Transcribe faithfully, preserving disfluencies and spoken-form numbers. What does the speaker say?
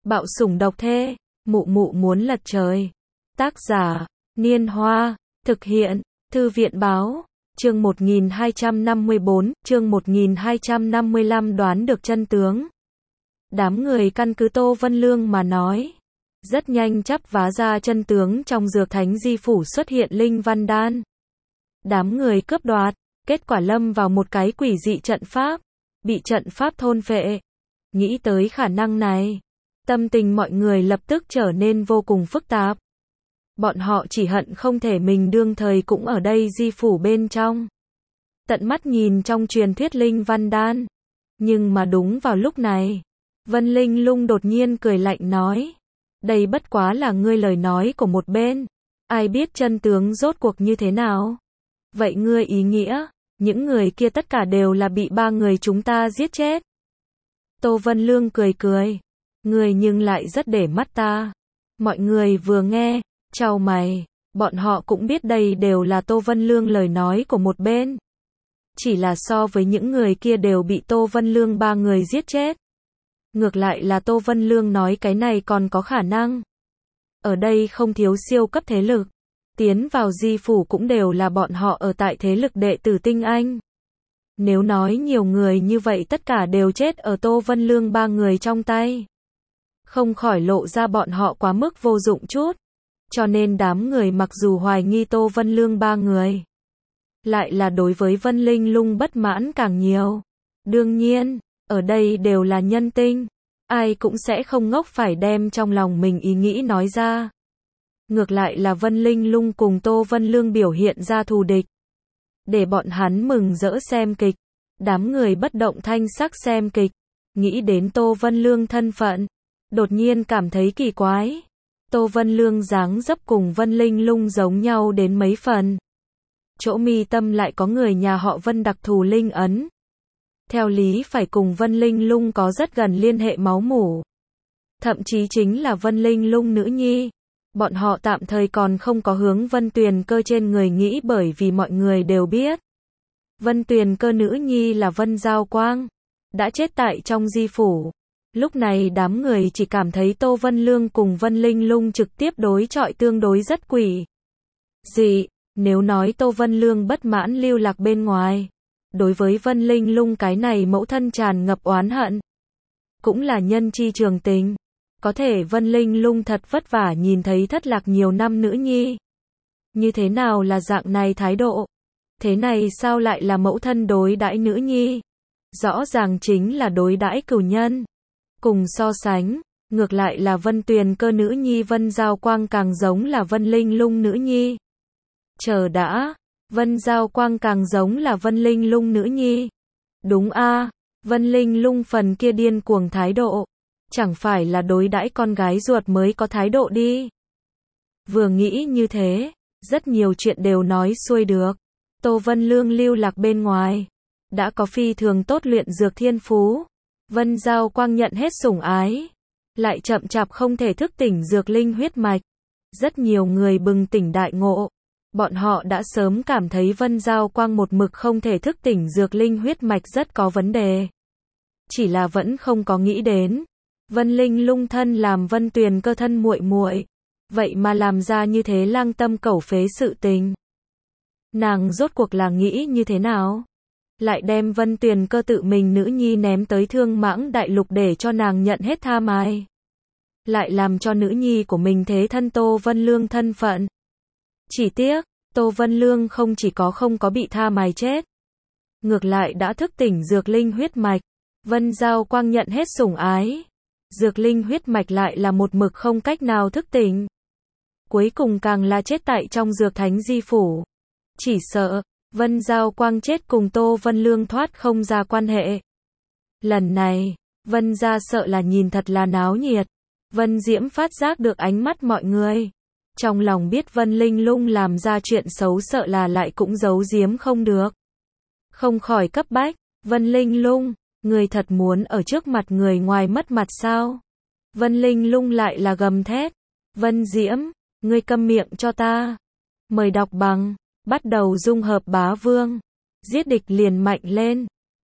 Bạo sủng độc thê, mụ mụ muốn lật trời. Tác giả, Niên Hoa, thực hiện, Thư viện Báo, chương một nghìn hai trăm năm mươi bốn, chương một nghìn hai trăm năm mươi lăm đoán được chân tướng. Đám người căn cứ Tô Vân Lương mà nói. Rất nhanh chắp vá ra chân tướng trong dược thánh di phủ xuất hiện linh văn đan. Đám người cướp đoạt, kết quả lâm vào một cái quỷ dị trận pháp, bị trận pháp thôn phệ. Nghĩ tới khả năng này, tâm tình mọi người lập tức trở nên vô cùng phức tạp. Bọn họ chỉ hận không thể mình đương thời cũng ở đây di phủ bên trong. Tận mắt nhìn trong truyền thuyết linh văn đan. Nhưng mà đúng vào lúc này, Vân Linh Lung đột nhiên cười lạnh nói. Đây bất quá là ngươi lời nói của một bên. Ai biết chân tướng rốt cuộc như thế nào? Vậy ngươi ý nghĩa, những người kia tất cả đều là bị ba người chúng ta giết chết. Tô Vân Lương cười cười. Ngươi nhưng lại rất để mắt ta. Mọi người vừa nghe, chau mày. Bọn họ cũng biết đây đều là Tô Vân Lương lời nói của một bên. Chỉ là so với những người kia đều bị Tô Vân Lương ba người giết chết. Ngược lại là Tô Vân Lương nói cái này còn có khả năng. Ở đây không thiếu siêu cấp thế lực. Tiến vào di phủ cũng đều là bọn họ ở tại thế lực đệ tử tinh anh. Nếu nói nhiều người như vậy tất cả đều chết ở Tô Vân Lương ba người trong tay. Không khỏi lộ ra bọn họ quá mức vô dụng chút. Cho nên đám người mặc dù hoài nghi Tô Vân Lương ba người, lại là đối với Vân Linh Lung bất mãn càng nhiều. Đương nhiên, ở đây đều là nhân tinh. Ai cũng sẽ không ngốc phải đem trong lòng mình ý nghĩ nói ra. Ngược lại là Vân Linh Lung cùng Tô Vân Lương biểu hiện ra thù địch. Để bọn hắn mừng rỡ xem kịch. Đám người bất động thanh sắc xem kịch. Nghĩ đến Tô Vân Lương thân phận. Đột nhiên cảm thấy kỳ quái. Tô Vân Lương dáng dấp cùng Vân Linh Lung giống nhau đến mấy phần. Chỗ mi tâm lại có người nhà họ Vân đặc thù linh ấn. Theo lý phải cùng Vân Linh Lung có rất gần liên hệ máu mủ. Thậm chí chính là Vân Linh Lung nữ nhi. Bọn họ tạm thời còn không có hướng Vân Tuyền Cơ trên người nghĩ bởi vì mọi người đều biết. Vân Tuyền Cơ nữ nhi là Vân Giao Quang. Đã chết tại trong di phủ. Lúc này đám người chỉ cảm thấy Tô Vân Lương cùng Vân Linh Lung trực tiếp đối chọi tương đối rất quỷ dị. Nếu nói Tô Vân Lương bất mãn lưu lạc bên ngoài. Đối với Vân Linh Lung cái này mẫu thân tràn ngập oán hận. Cũng là nhân chi trường tình. Có thể Vân Linh Lung thật vất vả nhìn thấy thất lạc nhiều năm nữ nhi. Như thế nào là dạng này thái độ? Thế này sao lại là mẫu thân đối đãi nữ nhi? Rõ ràng chính là đối đãi cửu nhân. Cùng so sánh, ngược lại là Vân Tuyền Cơ nữ nhi Vân Giao Quang càng giống là Vân Linh Lung nữ nhi. Chờ đã, Vân Giao Quang càng giống là Vân Linh Lung nữ nhi. Đúng a, Vân Linh Lung phần kia điên cuồng thái độ. Chẳng phải là đối đãi con gái ruột mới có thái độ đi. Vừa nghĩ như thế, rất nhiều chuyện đều nói xuôi được. Tô Vân Lương lưu lạc bên ngoài. Đã có phi thường tốt luyện dược thiên phú. Vân Giao Quang nhận hết sủng ái. Lại chậm chạp không thể thức tỉnh dược linh huyết mạch. Rất nhiều người bừng tỉnh đại ngộ. Bọn họ đã sớm cảm thấy Vân Giao Quang một mực không thể thức tỉnh dược linh huyết mạch rất có vấn đề. Chỉ là vẫn không có nghĩ đến. Vân Linh Lung thân làm Vân Tuyền Cơ thân muội muội, vậy mà làm ra như thế lang tâm cẩu phế sự tình. Nàng rốt cuộc là nghĩ như thế nào? Lại đem Vân Tuyền Cơ tự mình nữ nhi ném tới Thương Mãng Đại Lục để cho nàng nhận hết tha mài. Lại làm cho nữ nhi của mình thế thân Tô Vân Lương thân phận. Chỉ tiếc, Tô Vân Lương không chỉ có không có bị tha mài chết. Ngược lại đã thức tỉnh dược linh huyết mạch. Vân Giao Quang nhận hết sủng ái. Dược linh huyết mạch lại là một mực không cách nào thức tỉnh. Cuối cùng càng là chết tại trong dược thánh di phủ. Chỉ sợ, Vân Giao Quang chết cùng Tô Vân Lương thoát không ra quan hệ. Lần này, Vân gia sợ là nhìn thật là náo nhiệt. Vân Diễm phát giác được ánh mắt mọi người. Trong lòng biết Vân Linh Lung làm ra chuyện xấu sợ là lại cũng giấu giếm không được. Không khỏi cấp bách, Vân Linh Lung, người thật muốn ở trước mặt người ngoài mất mặt sao? Vân Linh Lung lại là gầm thét. Vân Diễm, ngươi câm miệng cho ta. Mời đọc bằng, bắt đầu dung hợp bá vương. Giết địch liền mạnh lên.